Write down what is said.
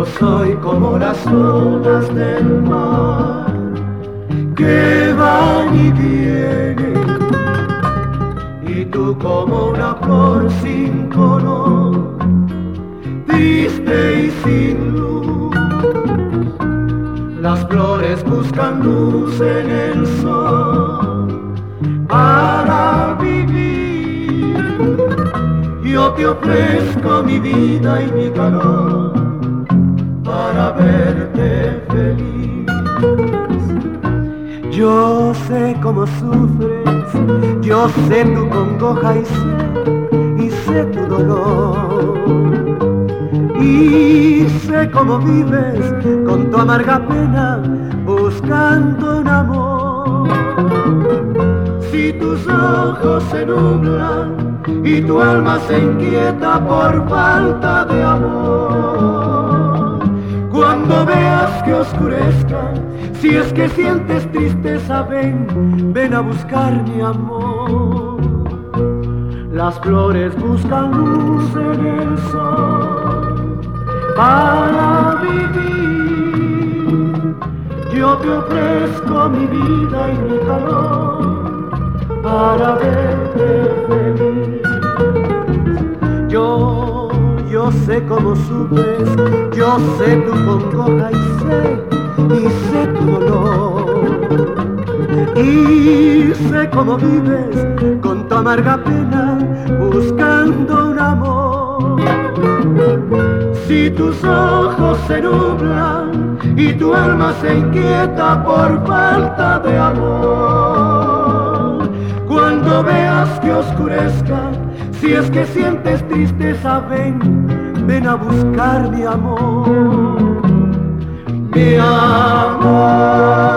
Yo soy como las olas del mar que van y vienen, y tú como una flor sin color, triste y sin luz. Las flores buscan luz en el sol para vivir. Yo te ofrezco mi vida y mi calor para verte feliz. Yo sé cómo sufres, yo sé tu congoja y sé tu dolor. Y sé cómo vives con tu amarga pena buscando un amor. Si tus ojos se nublan y tu alma se inquieta por falta de amor, cuando veas que oscurezca, si es que sientes tristeza, ven a buscar mi amor. Las flores buscan luz en el sol para vivir. Yo te ofrezco mi vida y mi calor para verte feliz. Yo sé cómo sufres, yo sé tu congoja y sé tu dolor. Y sé cómo vives con tu amarga pena buscando un amor. Si tus ojos se nublan y tu alma se inquieta por falta de amor, cuando veas que oscurezca, si es que sientes tristeza, ven a buscar mi amor. Mi amor.